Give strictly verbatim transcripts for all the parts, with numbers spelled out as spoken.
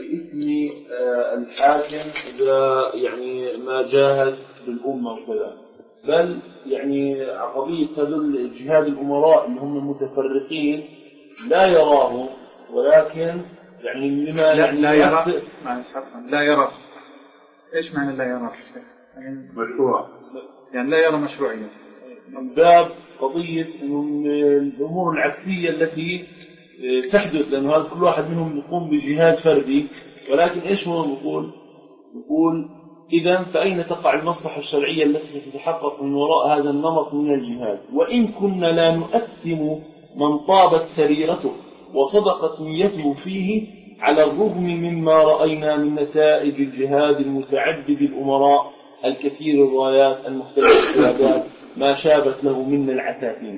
إثم الحاكم إذا يعني ما جاهد بالأمة وكذا، بل يعني قضية هذول جهاد الأمراء اللي هم المتفرقين لا يراه، ولكن يعني لما لا, يعني لا يرى لا يرى إيش معنى لا يرى؟ يعني مشروع، يعني لا يرى مشروعية من باب قضية إنه الأمور العكسية التي تحدث، لأن هذا كل واحد منهم يقوم بجهاد فردي، ولكن إيش هو نقول؟ نقول إذا فأين تقع المصلحة الشرعية التي تتحقق من وراء هذا النمط من الجهاد؟ وإن كنا لا نؤثم من طابت سريرته وصدقت نيته فيه، على الرغم مما رأينا من نتائج الجهاد المتعدد الأمراء الكثير الرايات المختلف القيادات ما شابت له من العتاثين.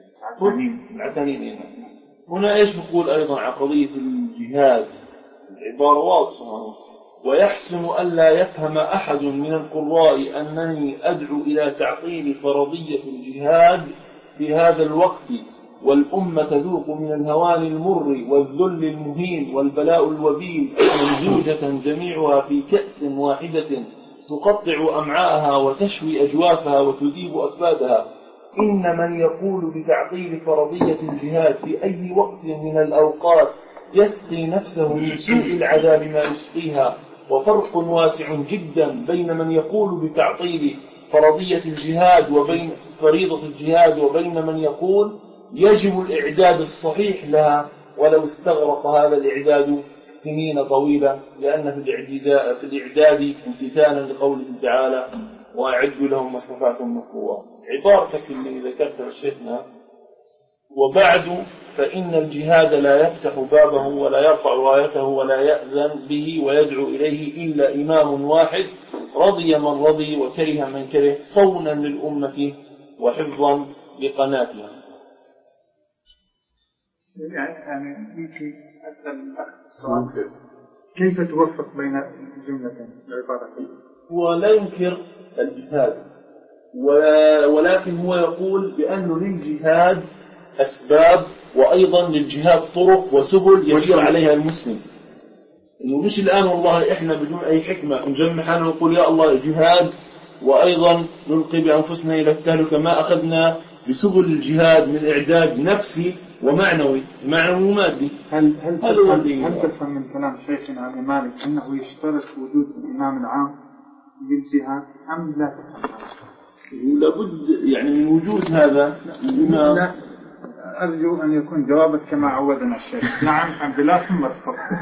العتاثين هنا إيش نقول أيضا عن قضية الجهاد؟ العبارة واضحة. ويحسن ألا يفهم أحد من القراء أنني أدعو إلى تعطيل فرضية الجهاد في هذا الوقت، والأمة تذوق من الهوان المر والذل المهين والبلاء الوبيل ممزوجة جميعها في كأس واحدة تقطع أمعاءها وتشوي أجوافها وتذيب أكبادها. إن من يقول بتعطيل فرضية الجهاد في أي وقت من الأوقات يسقي نفسه من سوء العذاب ما يسقيها. وفرق واسع جدا بين من يقول بتعطيل فرضية الجهاد وبين فريضة الجهاد وبين من يقول يجب الإعداد الصحيح لها ولو استغرق هذا الإعداد سنين طويلة، لأن في الإعداد, في الإعداد امتثالا لقوله تعالى وأعدوا لهم ما استطعتم من قوة. عبارتك اللي ذكرتها شيخنا وبعد فإن الجهاد لا يفتح بابه ولا يرفع رايته ولا يأذن به ويدعو إليه إلا إمام واحد رضي من رضي وكره من كره، صونا للأمة وحفظا لقناتها. يعني يمكن أسأل السؤال كيف توفق بين الجملتين العبارتين؟ هو لا ينكر الجهاد، ولكن هو يقول بأنه للجهاد أسباب وأيضا للجهاد طرق وسبل يسير عليها المسلم. إنه مش الآن والله إحنا بدون أي حكمة نجمع حالنا ونقول يا الله جهاد وأيضا نلقي بأنفسنا إلى التهلكة، ما أخذنا بسبل الجهاد من إعداد نفسي ومعنوي معنوي ومادي. هل هل هل, هل تفهم من كلام شيخنا أبي مالك أنه يشترط وجود الإمام العام للجهاد أم لا تفهم؟ لابد يعني من وجود هذا الإمام. لا أرجو أن يكون جوابك كما عودنا الشيخ. نعم عبد الله ثم تفضل.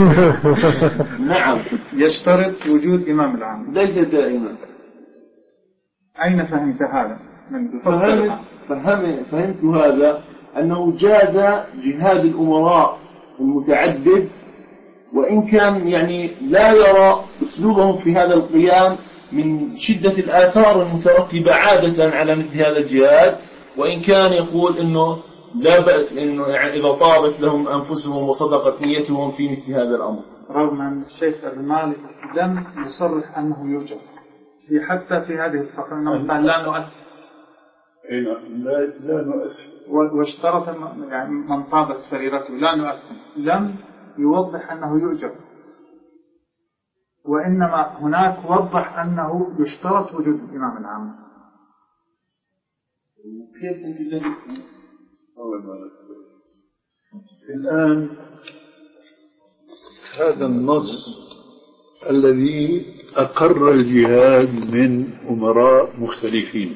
نعم يشترط وجود إمام العام ليس دائما. أين فهمت هذا؟ من فهمت فهم فهمت هذا أنه جاز جهاد الأمراء المتعدد، وإن كان يعني لا يرى أسلوبهم في هذا القيام من شدة الآثار المترتبة عادة على مثل هذا الجهاد، وإن كان يقول إنه لا بأس إنه يعني إذا طابت لهم أنفسهم وصدقت نيتهم في مثل هذا الأمر. رغم أن الشيخ أبي مالك لم يصرح أنه يوجد في حتى في هذه الفقرة لا نؤثر لا لا نؤثر واشترط يعني من طابت سريرته لا نؤثر، لم يوضح أنه يوجد، وإنما هناك وضح أنه يشترط وجود الإمام العام. الآن هذا النص الذي أقر الجهاد من أمراء مختلفين،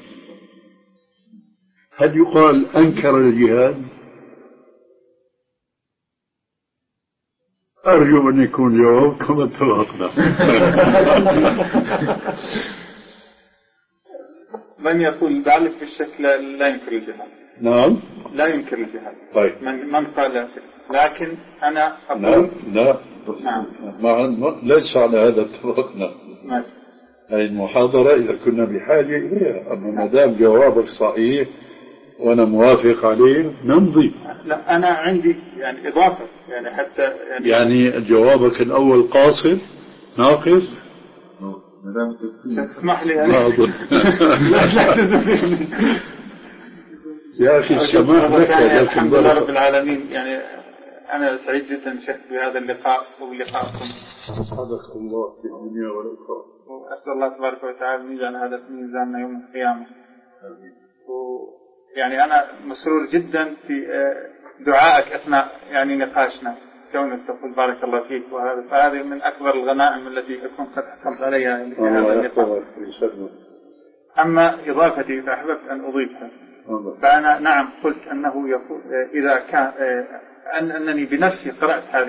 هل يقال أنكر الجهاد؟ أرجو أن يكون جواب كما اتفقنا. من يقول ذلك بالشكل لا ينكر الجهاد؟ نعم لا ينكر الجهاد. طيب من من قال؟ لكن أنا أقول لا لا نعم مع ليس على هذا اتفقنا. ماشي. هذه المحاضرة إذا كنا بحاجة إليها، أما ما دام جوابك صحيح وأنا موافق عليه نمضي. لا أنا عندي يعني إضافة يعني حتى يعني, يعني جوابك الأول قاصر ناقص. اسمح لي ما أظن. يا أخي السماح لك. الحمد لله رب العالمين. يعني أنا سعيد جدا شيخ بهذا اللقاء وبلقائكم. صدق الله في الدنيا والآخرة. وأسأل الله تبارك وتعالى أن يجعل هذا في ميزاننا يوم القيامة. ويعني أنا مسرور جدا في دعائك أثناء يعني نقاشنا، كونك تقول بارك الله فيك، وهذا فهذه من أكبر الغنائم التي أكون قد حصلت عليها في هذا اللقاء. أما إضافتي فأحببت أن أضيفها، فأنا نعم قلت أنه يقول إذا كان أن أنني بنفسي قرأت هذه